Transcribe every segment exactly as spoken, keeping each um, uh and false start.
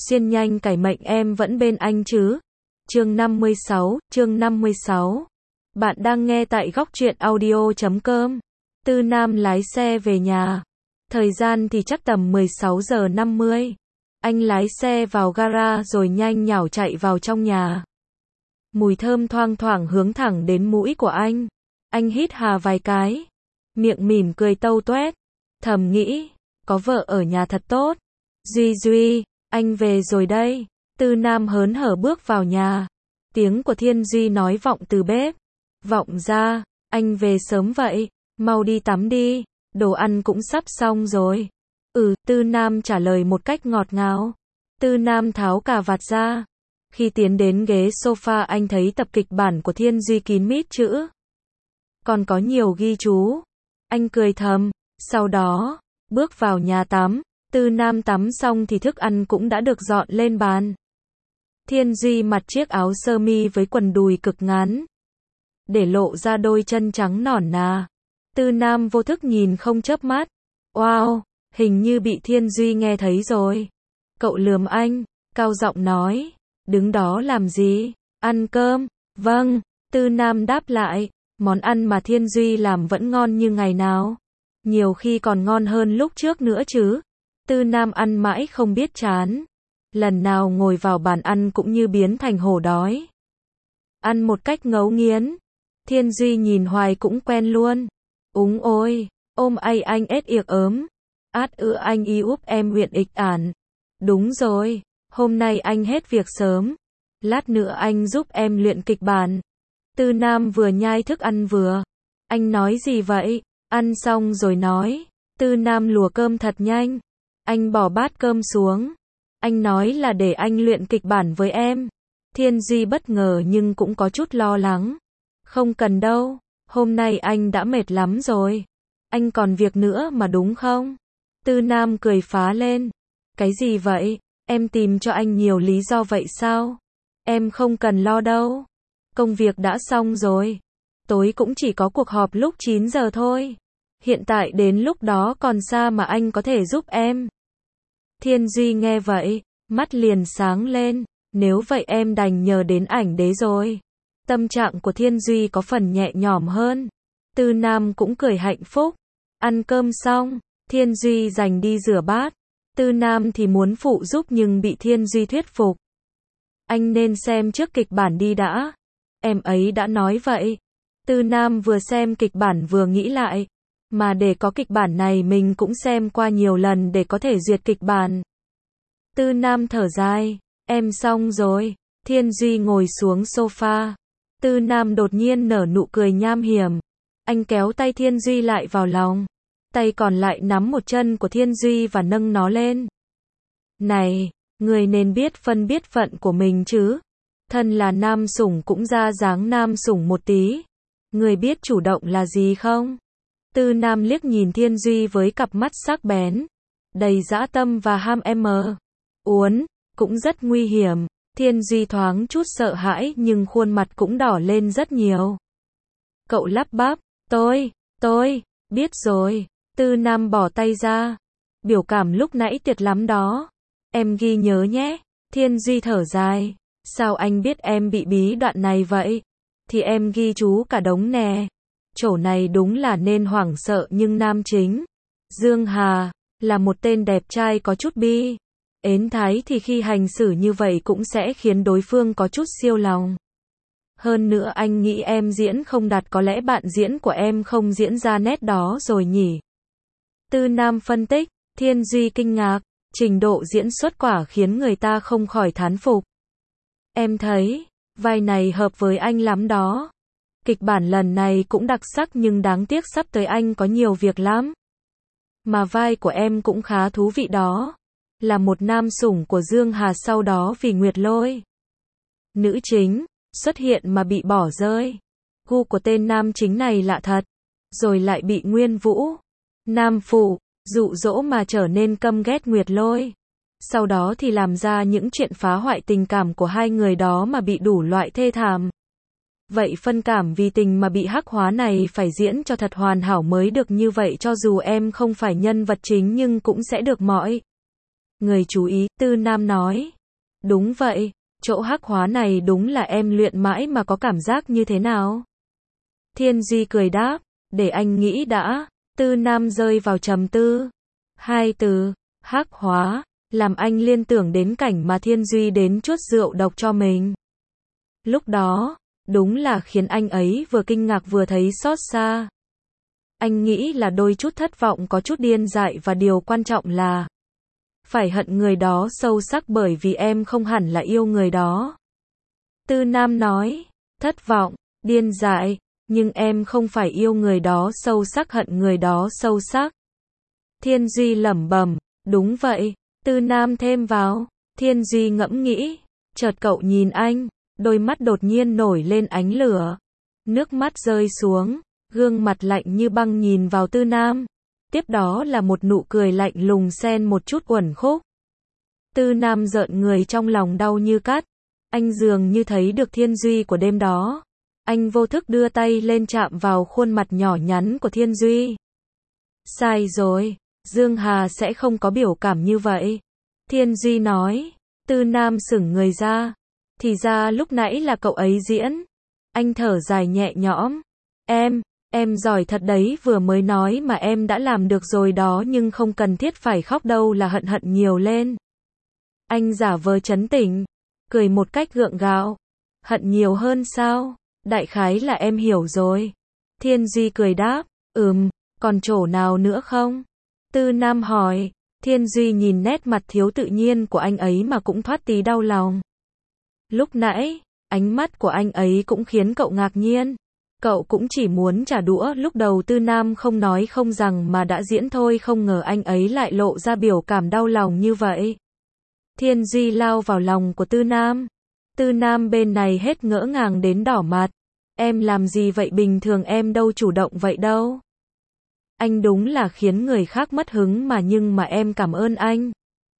Xuyên nhanh cải mệnh em vẫn bên anh chứ. Chương năm mươi sáu, chương năm mươi sáu. Bạn đang nghe tại góc truyện audio chấm com. Tư Nam lái xe về nhà. Thời gian thì chắc tầm mười sáu giờ năm mươi. Anh lái xe vào gara rồi nhanh nhảu chạy vào trong nhà. Mùi thơm thoang thoảng hướng thẳng đến mũi của anh. Anh hít hà vài cái. Miệng mỉm cười tâu toét. Thầm nghĩ, có vợ ở nhà thật tốt. Duy Duy, anh về rồi đây. Tư Nam hớn hở bước vào nhà. Tiếng của Thiên Duy nói vọng từ bếp. Vọng ra, anh về sớm vậy, mau đi tắm đi, đồ ăn cũng sắp xong rồi. Ừ, Tư Nam trả lời một cách ngọt ngào. Tư Nam tháo cà vạt ra. Khi tiến đến ghế sofa anh thấy tập kịch bản của Thiên Duy kín mít chữ. Còn có nhiều ghi chú. Anh cười thầm, sau đó, bước vào nhà tắm. Tư Nam tắm xong thì thức ăn cũng đã được dọn lên bàn. Thiên Duy mặc chiếc áo sơ mi với quần đùi cực ngắn, để lộ ra đôi chân trắng nõn nà. Tư Nam vô thức nhìn không chớp mắt. Wow, hình như bị Thiên Duy nghe thấy rồi. Cậu lườm anh, cao giọng nói, đứng đó làm gì? Ăn cơm. Vâng, Tư Nam đáp lại, món ăn mà Thiên Duy làm vẫn ngon như ngày nào. Nhiều khi còn ngon hơn lúc trước nữa chứ. Tư Nam ăn mãi không biết chán. Lần nào ngồi vào bàn ăn cũng như biến thành hổ đói. Ăn một cách ngấu nghiến. Thiên Duy nhìn hoài cũng quen luôn. Úng ôi, ôm ai anh ết iệc ớm. Át ư anh y úp em huyện ịch ản. Đúng rồi, hôm nay anh hết việc sớm. Lát nữa anh giúp em luyện kịch bản. Tư Nam vừa nhai thức ăn vừa. Anh nói gì vậy? Ăn xong rồi nói. Tư Nam lùa cơm thật nhanh. Anh bỏ bát cơm xuống. Anh nói là để anh luyện kịch bản với em. Thiên Duy bất ngờ nhưng cũng có chút lo lắng. Không cần đâu, hôm nay anh đã mệt lắm rồi. Anh còn việc nữa mà đúng không? Tư Nam cười phá lên. Cái gì vậy? Em tìm cho anh nhiều lý do vậy sao? Em không cần lo đâu. Công việc đã xong rồi. Tối cũng chỉ có cuộc họp lúc chín giờ thôi. Hiện tại đến lúc đó còn xa mà anh có thể giúp em. Thiên Duy nghe vậy, mắt liền sáng lên. Nếu vậy em đành nhờ đến ảnh đế rồi. Tâm trạng của Thiên Duy có phần nhẹ nhõm hơn. Tư Nam cũng cười hạnh phúc. Ăn cơm xong, Thiên Duy dành đi rửa bát. Tư Nam thì muốn phụ giúp nhưng bị Thiên Duy thuyết phục. Anh nên xem trước kịch bản đi đã. Em ấy đã nói vậy. Tư Nam vừa xem kịch bản vừa nghĩ lại. Mà để có kịch bản này mình cũng xem qua nhiều lần để có thể duyệt kịch bản. Tư Nam thở dài. Em xong rồi. Thiên Duy ngồi xuống sofa. Tư Nam đột nhiên nở nụ cười nham hiểm. Anh kéo tay Thiên Duy lại vào lòng. Tay còn lại nắm một chân của Thiên Duy và nâng nó lên. Này, người nên biết phân biết phận của mình chứ. Thân là nam sủng cũng ra dáng nam sủng một tí. Người biết chủ động là gì không? Tư Nam liếc nhìn Thiên Duy với cặp mắt sắc bén, đầy dã tâm và ham em mờ. Uốn, cũng rất nguy hiểm. Thiên Duy thoáng chút sợ hãi nhưng khuôn mặt cũng đỏ lên rất nhiều. Cậu lắp bắp, tôi, tôi, biết rồi. Tư Nam bỏ tay ra. Biểu cảm lúc nãy tuyệt lắm đó. Em ghi nhớ nhé. Thiên Duy thở dài. Sao anh biết em bị bí đoạn này vậy? Thì em ghi chú cả đống nè. Chỗ này đúng là nên hoảng sợ nhưng nam chính, Dương Hà, là một tên đẹp trai có chút bi. Ến thái thì khi hành xử như vậy cũng sẽ khiến đối phương có chút siêu lòng. Hơn nữa anh nghĩ em diễn không đạt, có lẽ bạn diễn của em không diễn ra nét đó rồi nhỉ? Tư Nam phân tích. Thiên Duy kinh ngạc. Trình độ diễn xuất quả khiến người ta không khỏi thán phục. Em thấy, vai này hợp với anh lắm đó. Kịch bản lần này cũng đặc sắc nhưng đáng tiếc sắp tới anh có nhiều việc lắm. Mà vai của em cũng khá thú vị đó. Là một nam sủng của Dương Hà sau đó vì Nguyệt Lôi. Nữ chính, xuất hiện mà bị bỏ rơi. Gu của tên nam chính này lạ thật. Rồi lại bị Nguyên Vũ, nam phụ, dụ dỗ mà trở nên căm ghét Nguyệt Lôi. Sau đó thì làm ra những chuyện phá hoại tình cảm của hai người đó mà bị đủ loại thê thảm. Vậy phân cảm vì tình mà bị hắc hóa này phải diễn cho thật hoàn hảo mới được, như vậy cho dù em không phải nhân vật chính nhưng cũng sẽ được mọi Người chú ý, Tư Nam nói. Đúng vậy, chỗ hắc hóa này đúng là em luyện mãi mà có cảm giác như thế nào? Thiên Duy cười đáp, để anh nghĩ đã. Tư Nam rơi vào trầm tư. Hai từ, hắc hóa, làm anh liên tưởng đến cảnh mà Thiên Duy đến chuốt rượu độc cho mình. Lúc đó, đúng là khiến anh ấy vừa kinh ngạc vừa thấy xót xa. Anh nghĩ là đôi chút thất vọng, có chút điên dại, và điều quan trọng là phải hận người đó sâu sắc, bởi vì em không hẳn là yêu người đó. Tư Nam nói, thất vọng, điên dại, nhưng em không phải yêu người đó sâu sắc, hận người đó sâu sắc. Thiên Duy lẩm bẩm, đúng vậy. Tư Nam thêm vào. Thiên Duy ngẫm nghĩ, chợt cậu nhìn anh, đôi mắt đột nhiên nổi lên ánh lửa. Nước mắt rơi xuống, gương mặt lạnh như băng nhìn vào Tư Nam. Tiếp đó là một nụ cười lạnh lùng xen một chút uẩn khúc. Tư Nam rợn người, trong lòng đau như cắt. Anh dường như thấy được Thiên Duy của đêm đó. Anh vô thức đưa tay lên chạm vào khuôn mặt nhỏ nhắn của Thiên Duy. Sai rồi, Dương Hà sẽ không có biểu cảm như vậy. Thiên Duy nói. Tư Nam sững người ra. Thì ra lúc nãy là cậu ấy diễn. Anh thở dài nhẹ nhõm. Em, em giỏi thật đấy, vừa mới nói mà em đã làm được rồi đó, nhưng không cần thiết phải khóc đâu, là hận hận nhiều lên. Anh giả vờ trấn tĩnh, cười một cách gượng gạo. Hận nhiều hơn sao? Đại khái là em hiểu rồi. Thiên Duy cười đáp, ừm, còn chỗ nào nữa không? Tư Nam hỏi. Thiên Duy nhìn nét mặt thiếu tự nhiên của anh ấy mà cũng thoát tí đau lòng. Lúc nãy, ánh mắt của anh ấy cũng khiến cậu ngạc nhiên. Cậu cũng chỉ muốn trả đũa. Lúc đầu Tư Nam không nói không rằng mà đã diễn thôi, không ngờ anh ấy lại lộ ra biểu cảm đau lòng như vậy. Thiên Duy lao vào lòng của Tư Nam. Tư Nam bên này hết ngỡ ngàng đến đỏ mặt. Em làm gì vậy, bình thường em đâu chủ động vậy đâu. Anh đúng là khiến người khác mất hứng mà, nhưng mà em cảm ơn anh.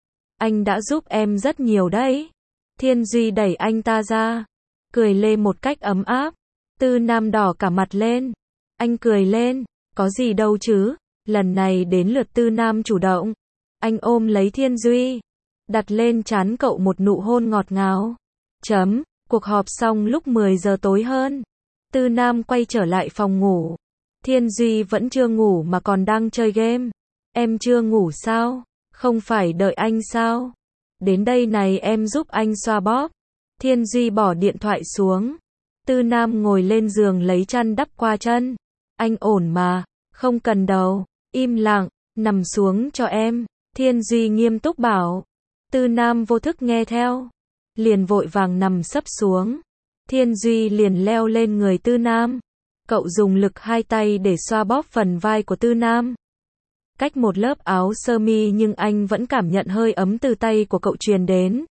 Anh đã giúp em rất nhiều đấy. Thiên Duy đẩy anh ta ra, cười lên một cách ấm áp. Tư Nam đỏ cả mặt lên. Anh cười lên, có gì đâu chứ. Lần này đến lượt Tư Nam chủ động. Anh ôm lấy Thiên Duy, đặt lên trán cậu một nụ hôn ngọt ngào. Chấm, cuộc họp xong lúc mười giờ tối hơn. Tư Nam quay trở lại phòng ngủ. Thiên Duy vẫn chưa ngủ mà còn đang chơi game. Em chưa ngủ sao? Không phải đợi anh sao? Đến đây này, em giúp anh xoa bóp. Thiên Duy bỏ điện thoại xuống. Tư Nam ngồi lên giường lấy chăn đắp qua chân. Anh ổn mà, không cần đâu. Im lặng, nằm xuống cho em. Thiên Duy nghiêm túc bảo. Tư Nam vô thức nghe theo, liền vội vàng nằm sấp xuống. Thiên Duy liền leo lên người Tư Nam. Cậu dùng lực hai tay để xoa bóp phần vai của Tư Nam. Cách một lớp áo sơ mi nhưng anh vẫn cảm nhận hơi ấm từ tay của cậu truyền đến.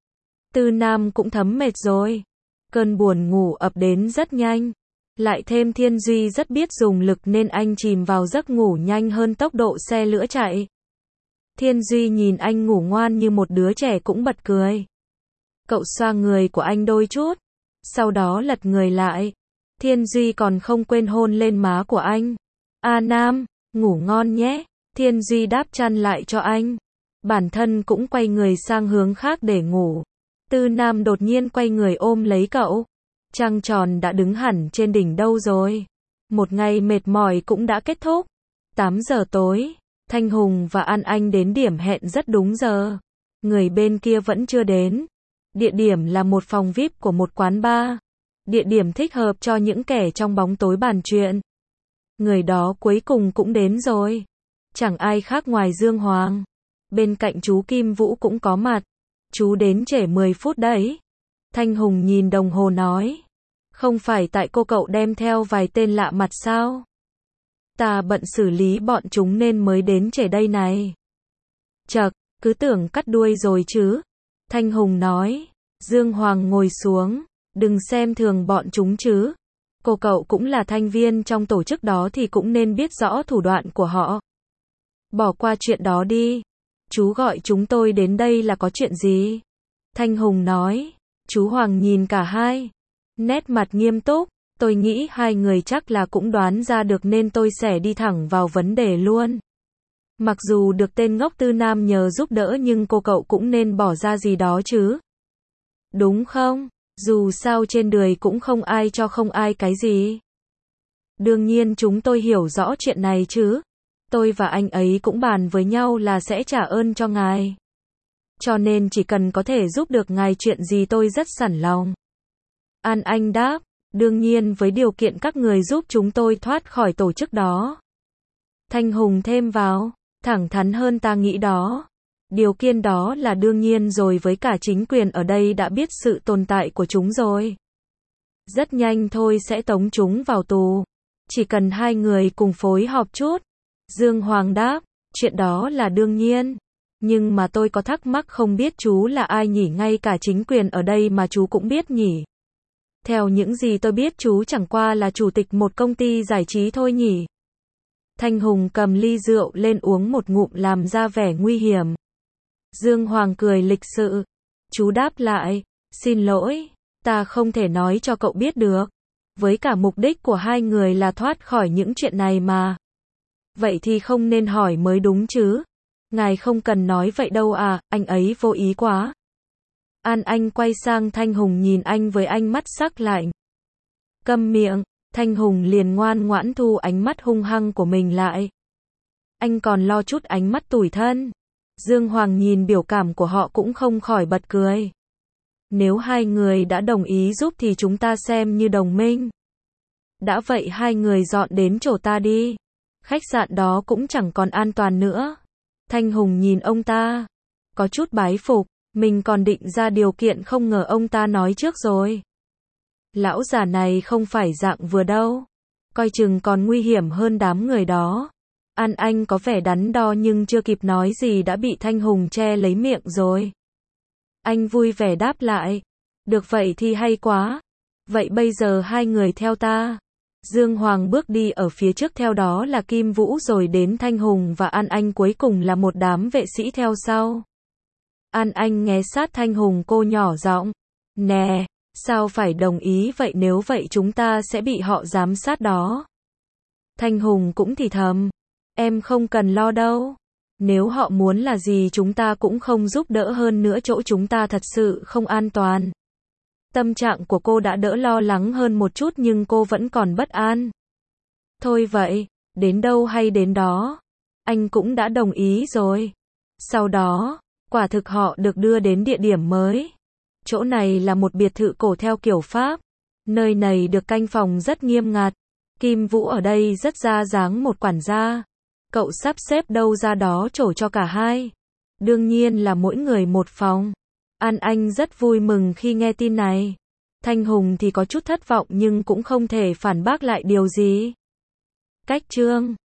Tư Nam cũng thấm mệt rồi. Cơn buồn ngủ ập đến rất nhanh. Lại thêm Thiên Duy rất biết dùng lực nên anh chìm vào giấc ngủ nhanh hơn tốc độ xe lửa chạy. Thiên Duy nhìn anh ngủ ngoan như một đứa trẻ cũng bật cười. Cậu xoa người của anh đôi chút, sau đó lật người lại. Thiên Duy còn không quên hôn lên má của anh. A Nam, ngủ ngon nhé. Thiên Duy đáp chăn lại cho anh. Bản thân cũng quay người sang hướng khác để ngủ. Tư Nam đột nhiên quay người ôm lấy cậu. Trăng tròn đã đứng hẳn trên đỉnh đâu rồi. Một ngày mệt mỏi cũng đã kết thúc. tám giờ tối, Thanh Hùng và An Anh đến điểm hẹn rất đúng giờ. Người bên kia vẫn chưa đến. Địa điểm là một phòng vi ai pi của một quán bar. Địa điểm thích hợp cho những kẻ trong bóng tối bàn chuyện. Người đó cuối cùng cũng đến rồi. Chẳng ai khác ngoài Dương Hoàng. Bên cạnh chú Kim Vũ cũng có mặt. Chú đến trễ mười phút đấy. Thanh Hùng nhìn đồng hồ nói. Không phải tại cô cậu đem theo vài tên lạ mặt sao? Ta bận xử lý bọn chúng nên mới đến trễ đây này. Chậc, cứ tưởng cắt đuôi rồi chứ. Thanh Hùng nói. Dương Hoàng ngồi xuống. Đừng xem thường bọn chúng chứ. Cô cậu cũng là thành viên trong tổ chức đó thì cũng nên biết rõ thủ đoạn của họ. Bỏ qua chuyện đó đi. Chú gọi chúng tôi đến đây là có chuyện gì? Thanh Hùng nói. Chú Hoàng nhìn cả hai. Nét mặt nghiêm túc. Tôi nghĩ hai người chắc là cũng đoán ra được nên tôi sẽ đi thẳng vào vấn đề luôn. Mặc dù được tên ngốc Tư Nam nhờ giúp đỡ nhưng cô cậu cũng nên bỏ ra gì đó chứ. Đúng không? Dù sao trên đời cũng không ai cho không ai cái gì. Đương nhiên chúng tôi hiểu rõ chuyện này chứ. Tôi và anh ấy cũng bàn với nhau là sẽ trả ơn cho ngài. Cho nên chỉ cần có thể giúp được ngài chuyện gì tôi rất sẵn lòng. An Anh đáp, đương nhiên với điều kiện các người giúp chúng tôi thoát khỏi tổ chức đó. Thanh Hùng thêm vào, thẳng thắn hơn ta nghĩ đó. Điều kiện đó là đương nhiên rồi, với cả chính quyền ở đây đã biết sự tồn tại của chúng rồi. Rất nhanh thôi sẽ tống chúng vào tù. Chỉ cần hai người cùng phối hợp chút. Dương Hoàng đáp, chuyện đó là đương nhiên. Nhưng mà tôi có thắc mắc không biết chú là ai nhỉ, ngay cả chính quyền ở đây mà chú cũng biết nhỉ. Theo những gì tôi biết chú chẳng qua là chủ tịch một công ty giải trí thôi nhỉ. Thanh Hùng cầm ly rượu lên uống một ngụm làm ra vẻ nguy hiểm. Dương Hoàng cười lịch sự. Chú đáp lại, xin lỗi, ta không thể nói cho cậu biết được. Với cả mục đích của hai người là thoát khỏi những chuyện này mà. Vậy thì không nên hỏi mới đúng chứ. Ngài không cần nói vậy đâu à, anh ấy vô ý quá. An Anh quay sang Thanh Hùng nhìn anh với ánh mắt sắc lạnh. Câm miệng, Thanh Hùng liền ngoan ngoãn thu ánh mắt hung hăng của mình lại. Anh còn lo chút ánh mắt tủi thân. Dương Hoàng nhìn biểu cảm của họ cũng không khỏi bật cười. Nếu hai người đã đồng ý giúp thì chúng ta xem như đồng minh. Đã vậy hai người dọn đến chỗ ta đi. Khách sạn đó cũng chẳng còn an toàn nữa. Thanh Hùng nhìn ông ta, có chút bái phục, mình còn định ra điều kiện không ngờ ông ta nói trước rồi. Lão già này không phải dạng vừa đâu, coi chừng còn nguy hiểm hơn đám người đó. An Anh có vẻ đắn đo nhưng chưa kịp nói gì đã bị Thanh Hùng che lấy miệng rồi. Anh vui vẻ đáp lại, được vậy thì hay quá. Vậy bây giờ hai người theo ta. Dương Hoàng bước đi ở phía trước, theo đó là Kim Vũ, rồi đến Thanh Hùng và An Anh, cuối cùng là một đám vệ sĩ theo sau. An Anh nghe sát Thanh Hùng, cô nhỏ giọng, nè, sao phải đồng ý vậy, nếu vậy chúng ta sẽ bị họ giám sát đó. Thanh Hùng cũng thì thầm, em không cần lo đâu. Nếu họ muốn là gì chúng ta cũng không giúp đỡ, hơn nữa chỗ chúng ta thật sự không an toàn. Tâm trạng của cô đã đỡ lo lắng hơn một chút nhưng cô vẫn còn bất an. Thôi vậy, đến đâu hay đến đó. Anh cũng đã đồng ý rồi. Sau đó, quả thực họ được đưa đến địa điểm mới. Chỗ này là một biệt thự cổ theo kiểu Pháp. Nơi này được canh phòng rất nghiêm ngặt. Kim Vũ ở đây rất ra dáng một quản gia. Cậu sắp xếp đâu ra đó chỗ cho cả hai. Đương nhiên là mỗi người một phòng. An Anh rất vui mừng khi nghe tin này. Thanh Hùng thì có chút thất vọng nhưng cũng không thể phản bác lại điều gì. Cách chương